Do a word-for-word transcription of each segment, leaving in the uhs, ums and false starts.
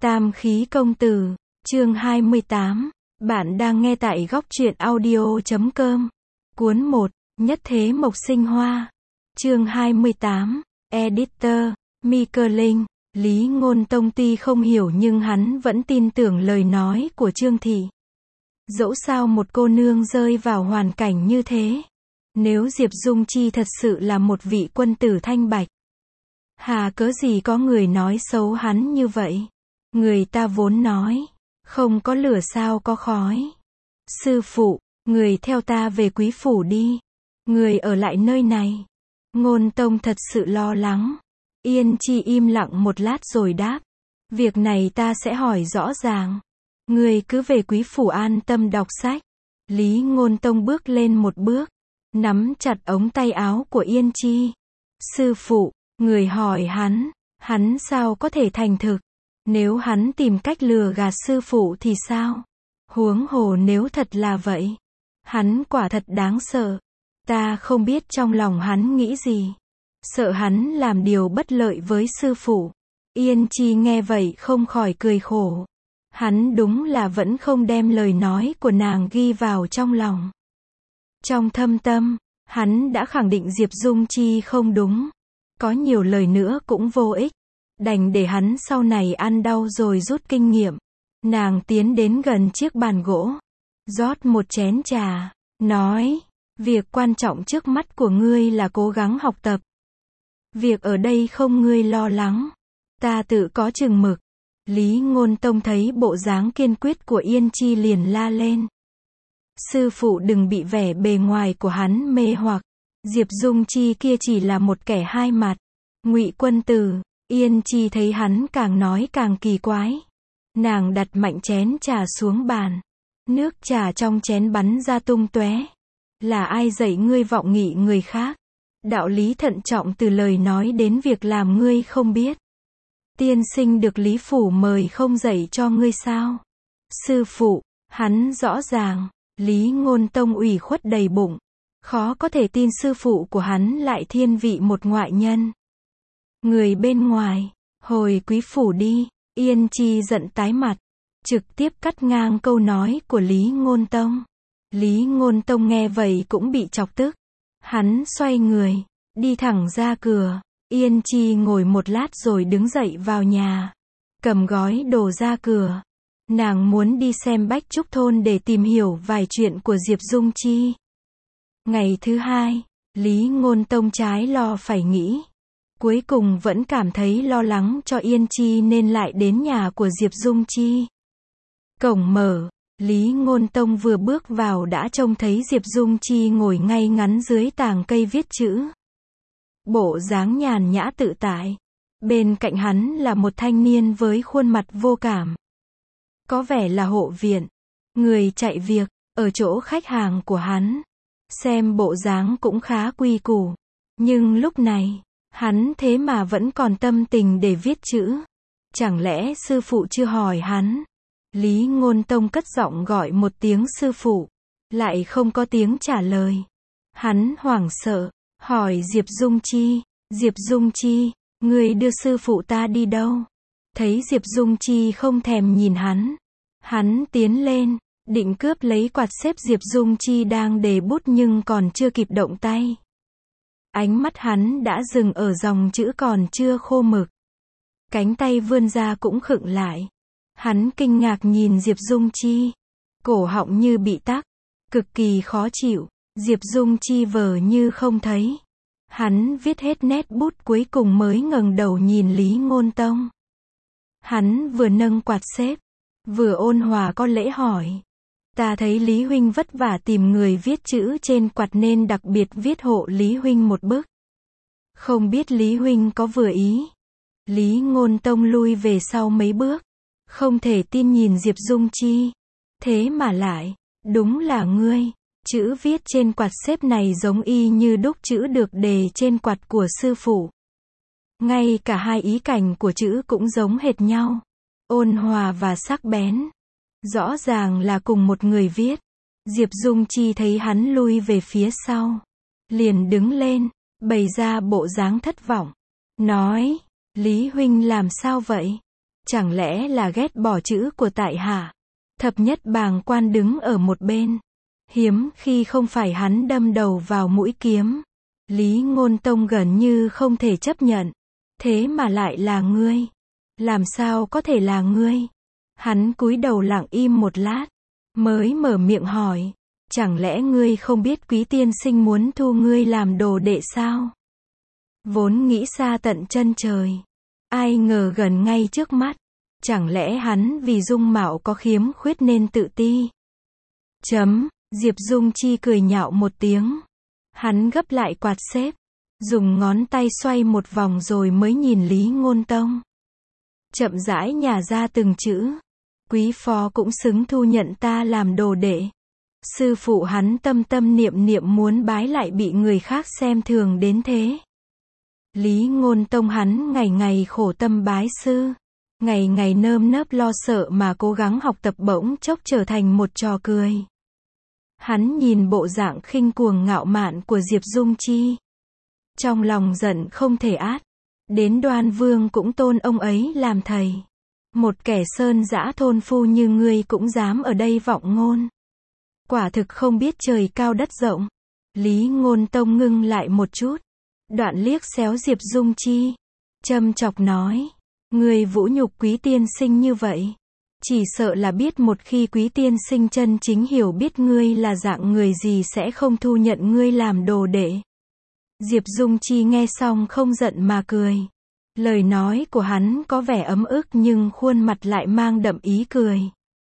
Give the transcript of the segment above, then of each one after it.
Tam khí công tử, chương hai mươi tám. Bạn đang nghe tại góc truyện audio chấm com. Cuốn một, Nhất thế mộc sinh hoa. Chương hai mươi tám. Editor, Mi-cơ Linh. Lý Ngôn Tông tuy không hiểu nhưng hắn vẫn tin tưởng lời nói của Trương Thị. Dẫu sao một cô nương rơi vào hoàn cảnh như thế. Nếu Diệp Dung Chi thật sự là một vị quân tử thanh bạch, hà cớ gì có người nói xấu hắn như vậy? Người ta vốn nói, không có lửa sao có khói. Sư phụ, người theo ta về quý phủ đi. Người ở lại nơi này. Ngôn Tông thật sự lo lắng. Yên Chi im lặng một lát rồi đáp. Việc này ta sẽ hỏi rõ ràng. Người cứ về quý phủ an tâm đọc sách. Lý Ngôn Tông bước lên một bước, nắm chặt ống tay áo của Yên Chi. Sư phụ, người hỏi hắn, hắn sao có thể thành thực? Nếu hắn tìm cách lừa gạt sư phụ thì sao? Huống hồ nếu thật là vậy, hắn quả thật đáng sợ. Ta không biết trong lòng hắn nghĩ gì. Sợ hắn làm điều bất lợi với sư phụ. Yên Chi nghe vậy không khỏi cười khổ. Hắn đúng là vẫn không đem lời nói của nàng ghi vào trong lòng. Trong thâm tâm, hắn đã khẳng định Diệp Dung Chi không đúng. Có nhiều lời nữa cũng vô ích. Đành để hắn sau này ăn đau rồi rút kinh nghiệm. Nàng tiến đến gần chiếc bàn gỗ, rót một chén trà, nói, việc quan trọng trước mắt của ngươi là cố gắng học tập. Việc ở đây không ngươi lo lắng, ta tự có chừng mực. Lý Ngôn Tông thấy bộ dáng kiên quyết của Yên Chi liền la lên. Sư phụ đừng bị vẻ bề ngoài của hắn mê hoặc. Diệp Dung Chi kia chỉ là một kẻ hai mặt. Ngụy quân tử. Yên Chi thấy hắn càng nói càng kỳ quái. Nàng đặt mạnh chén trà xuống bàn. Nước trà trong chén bắn ra tung tóe. Là ai dạy ngươi vọng nghị người khác? Đạo lý thận trọng từ lời nói đến việc làm ngươi không biết. Tiên sinh được Lý Phủ mời không dạy cho ngươi sao? Sư phụ, hắn rõ ràng. Lý Ngôn Tông ủy khuất đầy bụng. Khó có thể tin sư phụ của hắn lại thiên vị một ngoại nhân. Người bên ngoài, hồi quý phủ đi. Yên Chi giận tái mặt, trực tiếp cắt ngang câu nói của Lý Ngôn Tông. Lý Ngôn Tông nghe vậy cũng bị chọc tức. Hắn xoay người, đi thẳng ra cửa. Yên Chi ngồi một lát rồi đứng dậy vào nhà, cầm gói đồ ra cửa. Nàng muốn đi xem Bách Trúc Thôn để tìm hiểu vài chuyện của Diệp Dung Chi. Ngày thứ hai, Lý Ngôn Tông trái lo phải nghĩ. Cuối cùng vẫn cảm thấy lo lắng cho Yên Chi nên lại đến nhà của Diệp Dung Chi. Cổng mở, Lý Ngôn Tông vừa bước vào đã trông thấy Diệp Dung Chi ngồi ngay ngắn dưới tàng cây viết chữ. Bộ dáng nhàn nhã tự tại. Bên cạnh hắn là một thanh niên với khuôn mặt vô cảm. Có vẻ là hộ viện, người chạy việc, ở chỗ khách hàng của hắn. Xem bộ dáng cũng khá quy củ. Nhưng lúc này, hắn thế mà vẫn còn tâm tình để viết chữ. Chẳng lẽ sư phụ chưa hỏi hắn? Lý Ngôn Tông cất giọng gọi một tiếng sư phụ, lại không có tiếng trả lời. Hắn hoảng sợ, hỏi Diệp Dung Chi, Diệp Dung Chi, người đưa sư phụ ta đi đâu? Thấy Diệp Dung Chi không thèm nhìn hắn. Hắn tiến lên, định cướp lấy quạt xếp Diệp Dung Chi đang đề bút nhưng còn chưa kịp động tay. Ánh mắt hắn đã dừng ở dòng chữ còn chưa khô mực. Cánh tay vươn ra cũng khựng lại. Hắn kinh ngạc nhìn Diệp Dung Chi. Cổ họng như bị tắc, cực kỳ khó chịu. Diệp Dung Chi vờ như không thấy. Hắn viết hết nét bút cuối cùng mới ngẩng đầu nhìn Lý Ngôn Tông. Hắn vừa nâng quạt xếp, vừa ôn hòa có lễ hỏi. Ta thấy Lý Huynh vất vả tìm người viết chữ trên quạt nên đặc biệt viết hộ Lý Huynh một bức. Không biết Lý Huynh có vừa ý? Lý Ngôn Tông lui về sau mấy bước. Không thể tin nhìn Diệp Dung Chi. Thế mà lại, đúng là ngươi. Chữ viết trên quạt xếp này giống y như đúc chữ được đề trên quạt của sư phụ. Ngay cả hai ý cảnh của chữ cũng giống hệt nhau. Ôn hòa và sắc bén. Rõ ràng là cùng một người viết. Diệp Dung Chi thấy hắn lui về phía sau, liền đứng lên, bày ra bộ dáng thất vọng. Nói, Lý Huynh làm sao vậy? Chẳng lẽ là ghét bỏ chữ của tại hạ? Thập nhất bàng quan đứng ở một bên. Hiếm khi không phải hắn đâm đầu vào mũi kiếm. Lý Ngôn Tông gần như không thể chấp nhận. Thế mà lại là ngươi. Làm sao có thể là ngươi? Hắn cúi đầu lặng im một lát. Mới mở miệng hỏi. Chẳng lẽ ngươi không biết Quý tiên sinh muốn thu ngươi làm đồ đệ sao? Vốn nghĩ xa tận chân trời. Ai ngờ gần ngay trước mắt. Chẳng lẽ hắn vì dung mạo có khiếm khuyết nên tự ti? Chấm, Diệp Dung Chi cười nhạo một tiếng. Hắn gấp lại quạt xếp. Dùng ngón tay xoay một vòng rồi mới nhìn Lý Ngôn Tông. Chậm rãi nhả ra từng chữ. Quý phó cũng xứng thu nhận ta làm đồ đệ. Sư phụ hắn tâm tâm niệm niệm muốn bái lại bị người khác xem thường đến thế. Lý Ngôn Tông hắn ngày ngày khổ tâm bái sư. Ngày ngày nơm nớp lo sợ mà cố gắng học tập bỗng chốc trở thành một trò cười. Hắn nhìn bộ dạng khinh cuồng ngạo mạn của Diệp Dung Chi. Trong lòng giận không thể át. Đến Đoan Vương cũng tôn ông ấy làm thầy. Một kẻ sơn dã thôn phu như ngươi cũng dám ở đây vọng ngôn. Quả thực không biết trời cao đất rộng. Lý Ngôn Tông ngưng lại một chút. Đoạn liếc xéo Diệp Dung Chi. Châm chọc nói. Ngươi vũ nhục Quý tiên sinh như vậy. Chỉ sợ là biết một khi Quý tiên sinh chân chính hiểu biết ngươi là dạng người gì sẽ không thu nhận ngươi làm đồ đệ. Diệp Dung Chi nghe xong không giận mà cười. Lời nói của hắn có vẻ ấm ức nhưng khuôn mặt lại mang đậm ý cười.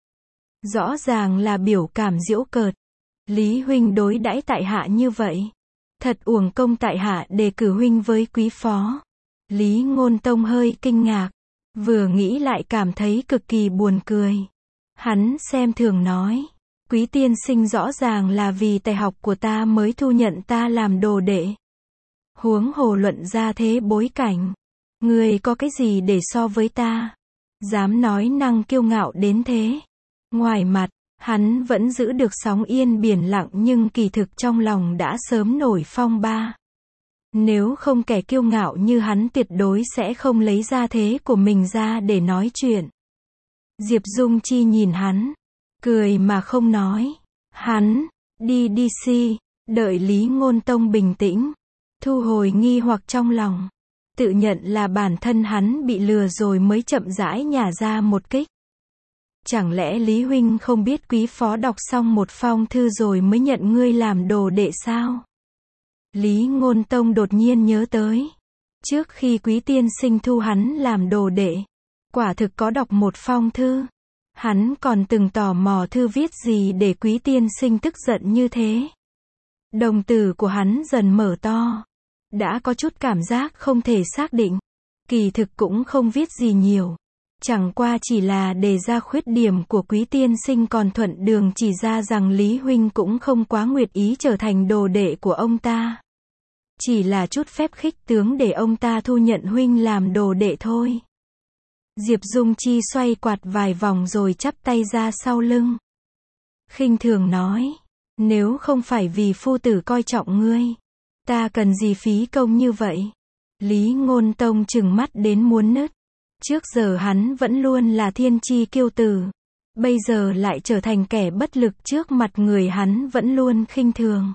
Rõ ràng là biểu cảm giễu cợt. Lý huynh đối đãi tại hạ như vậy. Thật uổng công tại hạ đề cử huynh với quý phó. Lý Ngôn Tông hơi kinh ngạc. Vừa nghĩ lại cảm thấy cực kỳ buồn cười. Hắn xem thường nói. Quý tiên sinh rõ ràng là vì tài học của ta mới thu nhận ta làm đồ đệ. Huống hồ luận ra thế bối cảnh. Ngươi có cái gì để so với ta? Dám nói năng kiêu ngạo đến thế. Ngoài mặt, hắn vẫn giữ được sóng yên biển lặng nhưng kỳ thực trong lòng đã sớm nổi phong ba. Nếu không kẻ kiêu ngạo như hắn tuyệt đối sẽ không lấy ra thế của mình ra để nói chuyện. Diệp Dung Chi nhìn hắn, cười mà không nói. Hắn, đi đi si, đợi Lý Ngôn Tông bình tĩnh, thu hồi nghi hoặc trong lòng. Tự nhận là bản thân hắn bị lừa rồi mới chậm rãi nhả ra một kích. Chẳng lẽ Lý huynh không biết quý phó đọc xong một phong thư rồi mới nhận ngươi làm đồ đệ sao? Lý Ngôn Tông đột nhiên nhớ tới. Trước khi quý tiên sinh thu hắn làm đồ đệ, quả thực có đọc một phong thư. Hắn còn từng tò mò thư viết gì để quý tiên sinh tức giận như thế. Đồng tử của hắn dần mở to. Đã có chút cảm giác không thể xác định. Kỳ thực cũng không viết gì nhiều. Chẳng qua chỉ là đề ra khuyết điểm của quý tiên sinh còn thuận đường chỉ ra rằng Lý huynh cũng không quá nguyện ý trở thành đồ đệ của ông ta. Chỉ là chút phép khích tướng để ông ta thu nhận huynh làm đồ đệ thôi. Diệp Dung Chi xoay quạt vài vòng rồi chắp tay ra sau lưng. Khinh thường nói. Nếu không phải vì phu tử coi trọng ngươi, ta cần gì phí công như vậy? Lý Ngôn Tông trừng mắt đến muốn nứt. Trước giờ hắn vẫn luôn là thiên chi kiêu tử. Bây giờ lại trở thành kẻ bất lực trước mặt người hắn vẫn luôn khinh thường.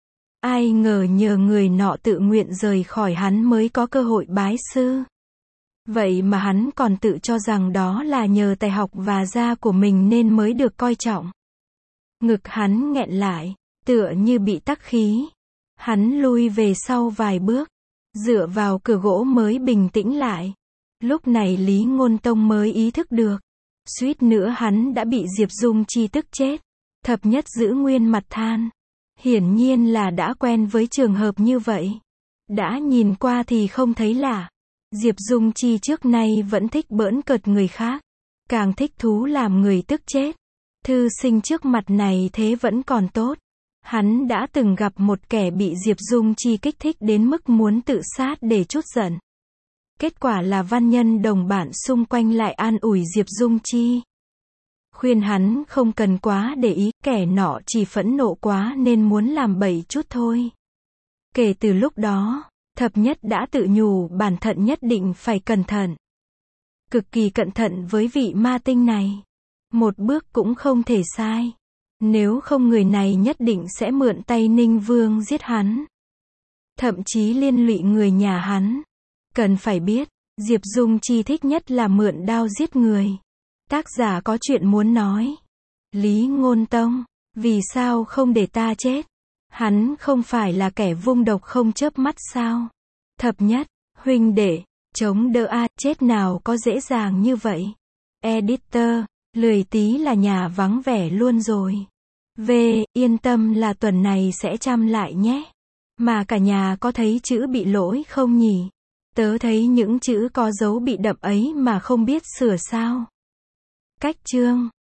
Ai ngờ nhờ người nọ tự nguyện rời khỏi hắn mới có cơ hội bái sư. Vậy mà hắn còn tự cho rằng đó là nhờ tài học và da của mình nên mới được coi trọng. Ngực hắn nghẹn lại, tựa như bị tắc khí. Hắn lui về sau vài bước, dựa vào cửa gỗ mới bình tĩnh lại. Lúc này Lý Ngôn Tông mới ý thức được. Suýt nữa hắn đã bị Diệp Dung Chi tức chết. Thập nhất giữ nguyên mặt than. Hiển nhiên là đã quen với trường hợp như vậy. Đã nhìn qua thì không thấy lạ. Diệp Dung Chi trước nay vẫn thích bỡn cợt người khác. Càng thích thú làm người tức chết. Thư sinh trước mặt này thế vẫn còn tốt. Hắn đã từng gặp một kẻ bị Diệp Dung Chi kích thích đến mức muốn tự sát để trút giận. Kết quả là văn nhân đồng bạn xung quanh lại an ủi Diệp Dung Chi. Khuyên hắn không cần quá để ý, kẻ nọ chỉ phẫn nộ quá nên muốn làm bậy chút thôi. Kể từ lúc đó, thập nhất đã tự nhủ bản thân nhất định phải cẩn thận. Cực kỳ cẩn thận với vị ma tinh này. Một bước cũng không thể sai. Nếu không người này nhất định sẽ mượn tay Ninh Vương giết hắn. Thậm chí liên lụy người nhà hắn. Cần phải biết, Diệp Dung Chi thích nhất là mượn đao giết người. Tác giả có chuyện muốn nói. Lý Ngôn Tông, vì sao không để ta chết? Hắn không phải là kẻ vung độc không chớp mắt sao? Thập nhất, huynh đệ, chống đỡ a, chết nào có dễ dàng như vậy. Editor, lười tí là nhà vắng vẻ luôn rồi. V, yên tâm là tuần này sẽ chăm lại nhé. Mà cả nhà có thấy chữ bị lỗi không nhỉ? Tớ thấy những chữ có dấu bị đậm ấy mà không biết sửa sao. Cách chương